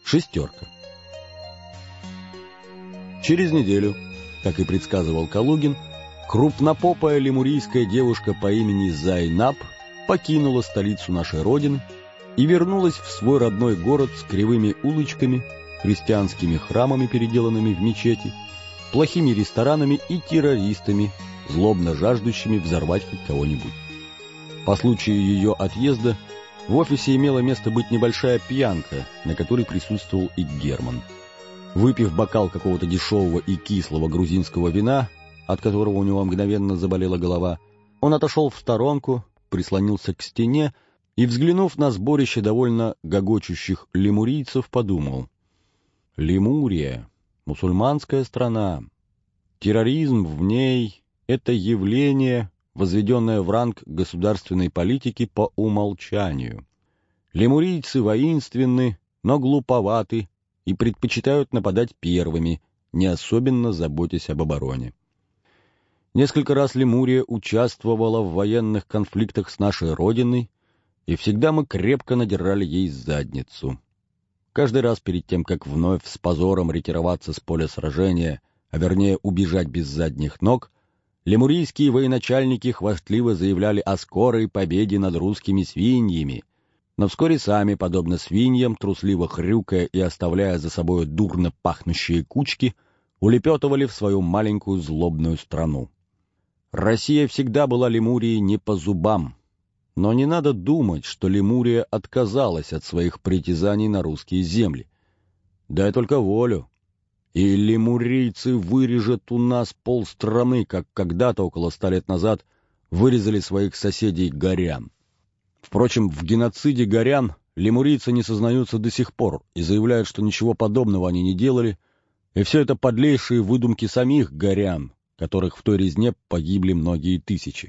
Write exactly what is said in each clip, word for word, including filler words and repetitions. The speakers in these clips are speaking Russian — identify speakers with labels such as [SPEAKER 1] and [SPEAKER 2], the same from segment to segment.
[SPEAKER 1] Шестерка. Через неделю, как и предсказывал Калугин, крупнопопая лемурийская девушка по имени Зайнаб покинула столицу нашей Родины и вернулась в свой родной город с кривыми улочками, христианскими храмами, переделанными в мечети, плохими ресторанами и террористами, злобно жаждущими взорвать хоть кого-нибудь. По случаю ее отъезда в офисе имела место быть небольшая пьянка, на которой присутствовал и Герман. Выпив бокал какого-то дешевого и кислого грузинского вина, от которого у него мгновенно заболела голова, он отошел в сторонку, прислонился к стене и, взглянув на сборище довольно гогочущих лемурийцев, подумал: «Лемурия — мусульманская страна. Терроризм в ней — это явление, возведенное в ранг государственной политики по умолчанию. Лемурийцы воинственны, но глуповаты и предпочитают нападать первыми, не особенно заботясь об обороне. Несколько раз Лемурия участвовала в военных конфликтах с нашей Родиной, и всегда мы крепко надирали ей задницу. Каждый раз перед тем, как вновь с позором ретироваться с поля сражения, а вернее убежать без задних ног, лемурийские военачальники хвастливо заявляли о скорой победе над русскими свиньями, но вскоре сами, подобно свиньям, трусливо хрюкая и оставляя за собой дурно пахнущие кучки, улепетывали в свою маленькую злобную страну. Россия всегда была Лемурии не по зубам, но не надо думать, что Лемурия отказалась от своих притязаний на русские земли. Дай только волю, и лемурийцы вырежут у нас полстраны, как когда-то около ста лет назад вырезали своих соседей горян. Впрочем, в геноциде горян лемурийцы не сознаются до сих пор и заявляют, что ничего подобного они не делали, и все это подлейшие выдумки самих горян, которых в той резне погибли многие тысячи.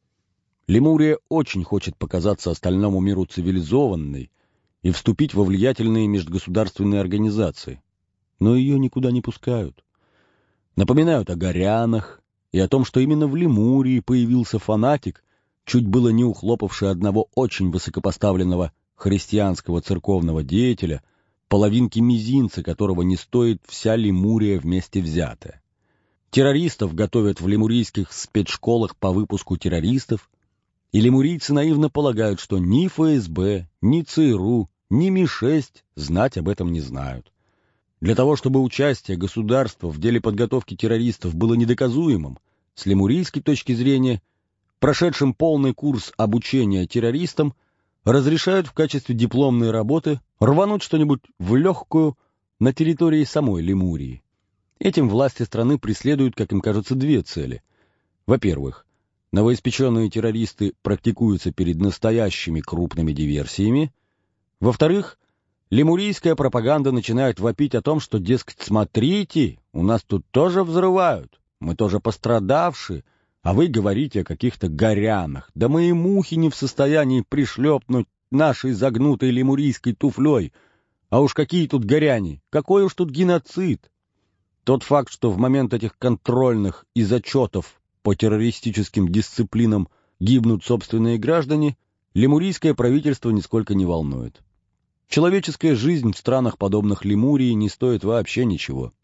[SPEAKER 1] Лемурия очень хочет показаться остальному миру цивилизованной и вступить во влиятельные межгосударственные организации, но ее никуда не пускают. Напоминают о горянах и о том, что именно в Лемурии появился фанатик, чуть было не ухлопавший одного очень высокопоставленного христианского церковного деятеля, половинки мизинца которого не стоит вся Лемурия вместе взятая. Террористов готовят в лемурийских спецшколах по выпуску террористов, и лемурийцы наивно полагают, что ни эф эс бэ, ни цэ эр у, ни эм и шесть знать об этом не знают. Для того, чтобы участие государства в деле подготовки террористов было недоказуемым, с лемурийской точки зрения, прошедшим полный курс обучения террористам, разрешают в качестве дипломной работы рвануть что-нибудь в легкую на территории самой Лемурии. Этим власти страны преследуют, как им кажется, две цели. Во-первых, новоиспеченные террористы практикуются перед настоящими крупными диверсиями. Во-вторых, лемурийская пропаганда начинает вопить о том, что, дескать, смотрите, у нас тут тоже взрывают, мы тоже пострадавшие, а вы говорите о каких-то горянах. Да мы и мухи не в состоянии пришлепнуть нашей загнутой лемурийской туфлей. А уж какие тут горяне, какой уж тут геноцид. Тот факт, что в момент этих контрольных и зачетов по террористическим дисциплинам гибнут собственные граждане, лемурийское правительство нисколько не волнует. Человеческая жизнь в странах, подобных Лемурии, не стоит вообще ничего.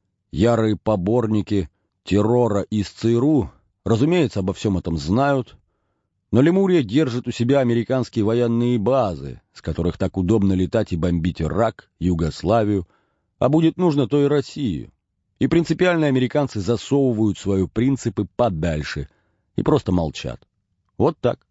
[SPEAKER 1] Ярые поборники террора из цэ эр у, разумеется, обо всем этом знают, но Лемурия держит у себя американские военные базы, с которых так удобно летать и бомбить Ирак, Югославию, а будет нужно, то и Россию. И принципиальные американцы засовывают свои принципы подальше и просто молчат. Вот так.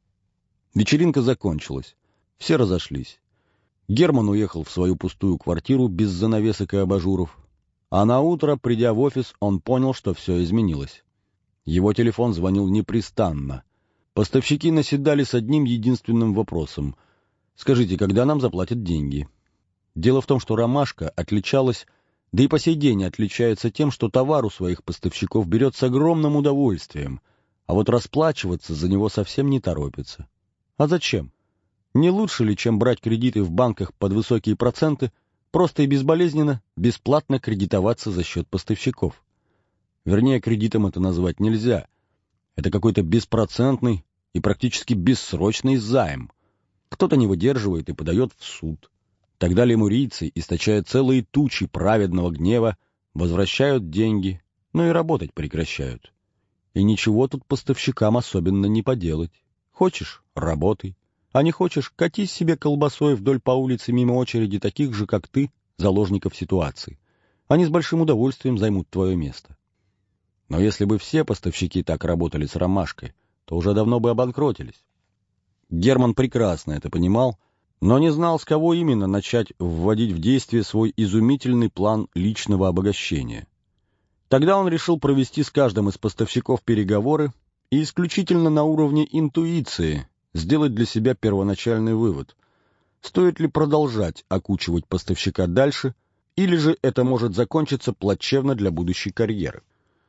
[SPEAKER 1] Вечеринка закончилась. Все разошлись. Герман уехал в свою пустую квартиру без занавесок и абажуров, а на утро, придя в офис, он понял, что все изменилось. Его телефон звонил непрестанно. Поставщики наседали с одним единственным вопросом: «Скажите, когда нам заплатят деньги?» Дело в том, что «Ромашка» отличалась, да и по сей день отличается тем, что товар у своих поставщиков берет с огромным удовольствием, а вот расплачиваться за него совсем не торопится. А зачем? Не лучше ли, чем брать кредиты в банках под высокие проценты, просто и безболезненно, бесплатно кредитоваться за счет поставщиков? Вернее, кредитом это назвать нельзя. Это какой-то беспроцентный и практически бессрочный займ. Кто-то не выдерживает и подает в суд. Тогда лемурийцы, источая целые тучи праведного гнева, возвращают деньги, но и работать прекращают. И ничего тут поставщикам особенно не поделать. Хочешь — работай, а не хочешь — катись себе колбасой вдоль по улице мимо очереди таких же, как ты, заложников ситуации. Они с большим удовольствием займут твое место. Но если бы все поставщики так работали с ромашкой, то уже давно бы обанкротились. Герман прекрасно это понимал, но не знал, с кого именно начать вводить в действие свой изумительный план личного обогащения. Тогда он решил провести с каждым из поставщиков переговоры и исключительно на уровне интуиции сделать для себя первоначальный вывод. Стоит ли продолжать окучивать поставщика дальше, или же это может закончиться плачевно для будущей карьеры.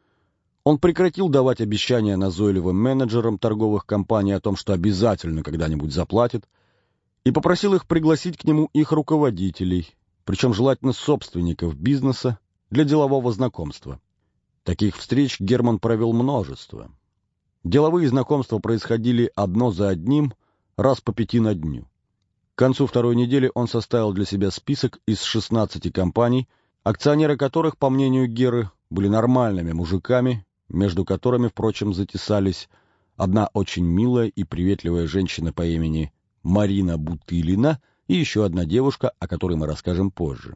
[SPEAKER 1] Он прекратил давать обещания назойливым менеджерам торговых компаний о том, что обязательно когда-нибудь заплатит, и попросил их пригласить к нему их руководителей, причем желательно собственников бизнеса, для делового знакомства. Таких встреч Герман провел множество. Деловые знакомства происходили одно за одним, раз по пяти на дню. К концу второй недели он составил для себя список из шестнадцати компаний, акционеры которых, по мнению Геры, были нормальными мужиками, между которыми, впрочем, затесались одна очень милая и приветливая женщина по имени Марина Бутылина и еще одна девушка, о которой мы расскажем позже.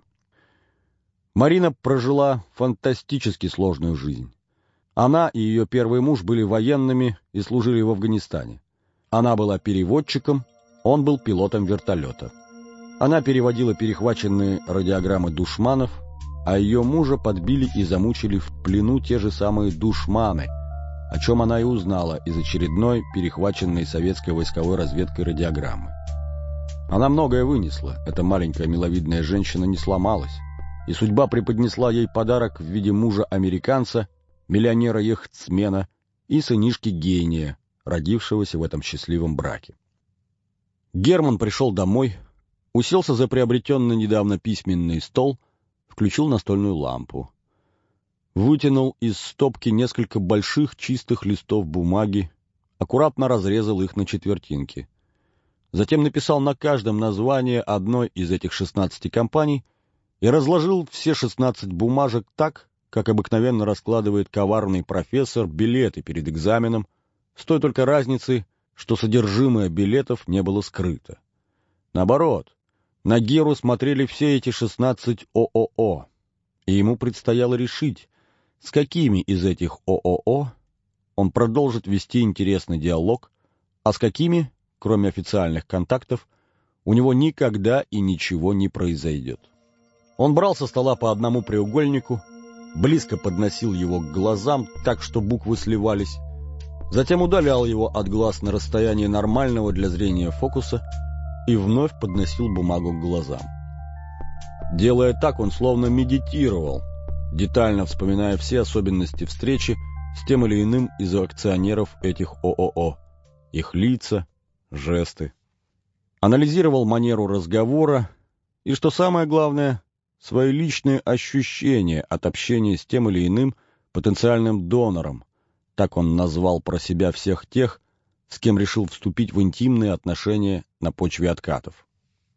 [SPEAKER 1] Марина прожила фантастически сложную жизнь. Она и ее первый муж были военными и служили в Афганистане. Она была переводчиком, он был пилотом вертолета. Она переводила перехваченные радиограммы душманов, а ее мужа подбили и замучили в плену те же самые душманы, о чем она и узнала из очередной перехваченной советской войсковой разведкой радиограммы. Она многое вынесла, эта маленькая миловидная женщина не сломалась, и судьба преподнесла ей подарок в виде мужа-американца, миллионера-яхтсмена и сынишки-гения, родившегося в этом счастливом браке. Герман пришел домой, уселся за приобретенный недавно письменный стол, включил настольную лампу. Вытянул из стопки несколько больших чистых листов бумаги, аккуратно разрезал их на четвертинки. Затем написал на каждом название одной из этих шестнадцати компаний и разложил все шестнадцать бумажек так, как обыкновенно раскладывает коварный профессор билеты перед экзаменом, с той только разницей, что содержимое билетов не было скрыто. Наоборот, на Геру смотрели все эти шестнадцать ООО, и ему предстояло решить, с какими из этих ООО он продолжит вести интересный диалог, а с какими, кроме официальных контактов, у него никогда и ничего не произойдет. Он брал со стола по одному треугольнику, близко подносил его к глазам так, что буквы сливались, затем удалял его от глаз на расстояние нормального для зрения фокуса и вновь подносил бумагу к глазам. Делая так, он словно медитировал, детально вспоминая все особенности встречи с тем или иным из акционеров этих ООО, их лица, жесты. Анализировал манеру разговора и, что самое главное, свои личные ощущения от общения с тем или иным потенциальным донором, так он назвал про себя всех тех, с кем решил вступить в интимные отношения на почве откатов.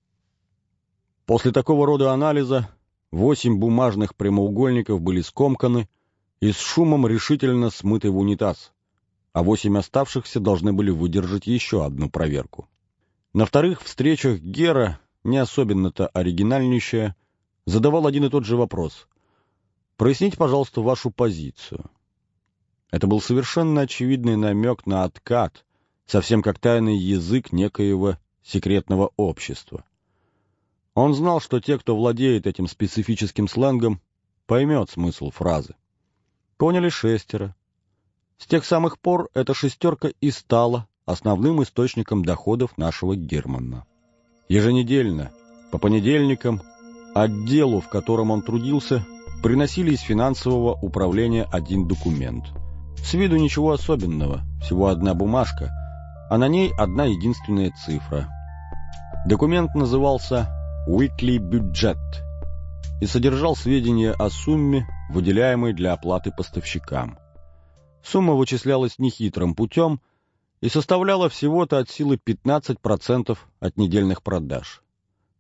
[SPEAKER 1] После такого рода анализа восемь бумажных прямоугольников были скомканы и с шумом решительно смыты в унитаз, а восемь оставшихся должны были выдержать еще одну проверку. На вторых встречах Гера, не особенно-то оригинальнейшая, задавал один и тот же вопрос. «Проясните, пожалуйста, вашу позицию». Это был совершенно очевидный намек на откат, совсем как тайный язык некоего секретного общества. Он знал, что те, кто владеет этим специфическим сленгом, поймет смысл фразы. Поняли шестеро. С тех самых пор эта шестерка и стала основным источником доходов нашего Германа. Еженедельно, по понедельникам, отделу, в котором он трудился, приносили из финансового управления один документ. С виду ничего особенного, всего одна бумажка, а на ней одна единственная цифра. Документ назывался «Weekly Budget» и содержал сведения о сумме, выделяемой для оплаты поставщикам. Сумма вычислялась нехитрым путем и составляла всего-то от силы пятнадцать процентов от недельных продаж.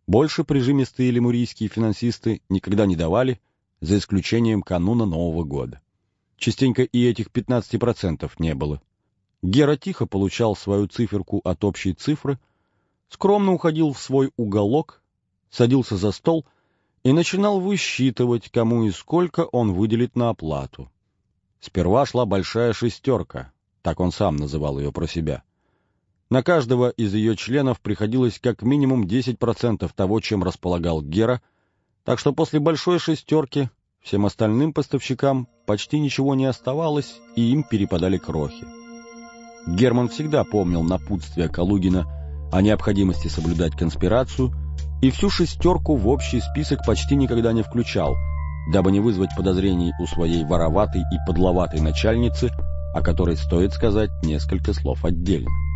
[SPEAKER 1] Больше прижимистые лемурийские финансисты никогда не давали, за исключением кануна Нового года. Частенько и этих пятнадцати процентов не было. Гера тихо получал свою циферку от общей цифры, скромно уходил в свой уголок, садился за стол и начинал высчитывать, кому и сколько он выделит на оплату. Сперва шла большая шестерка, так он сам называл ее про себя. На каждого из ее членов приходилось как минимум десять процентов того, чем располагал Гера, так что после большой шестерки всем остальным поставщикам почти ничего не оставалось, и им перепадали крохи. Герман всегда помнил напутствие Калугина о необходимости соблюдать конспирацию и всю шестерку в общий список почти никогда не включал, дабы не вызвать подозрений у своей вороватой и подловатой начальницы, о которой стоит сказать несколько слов отдельно.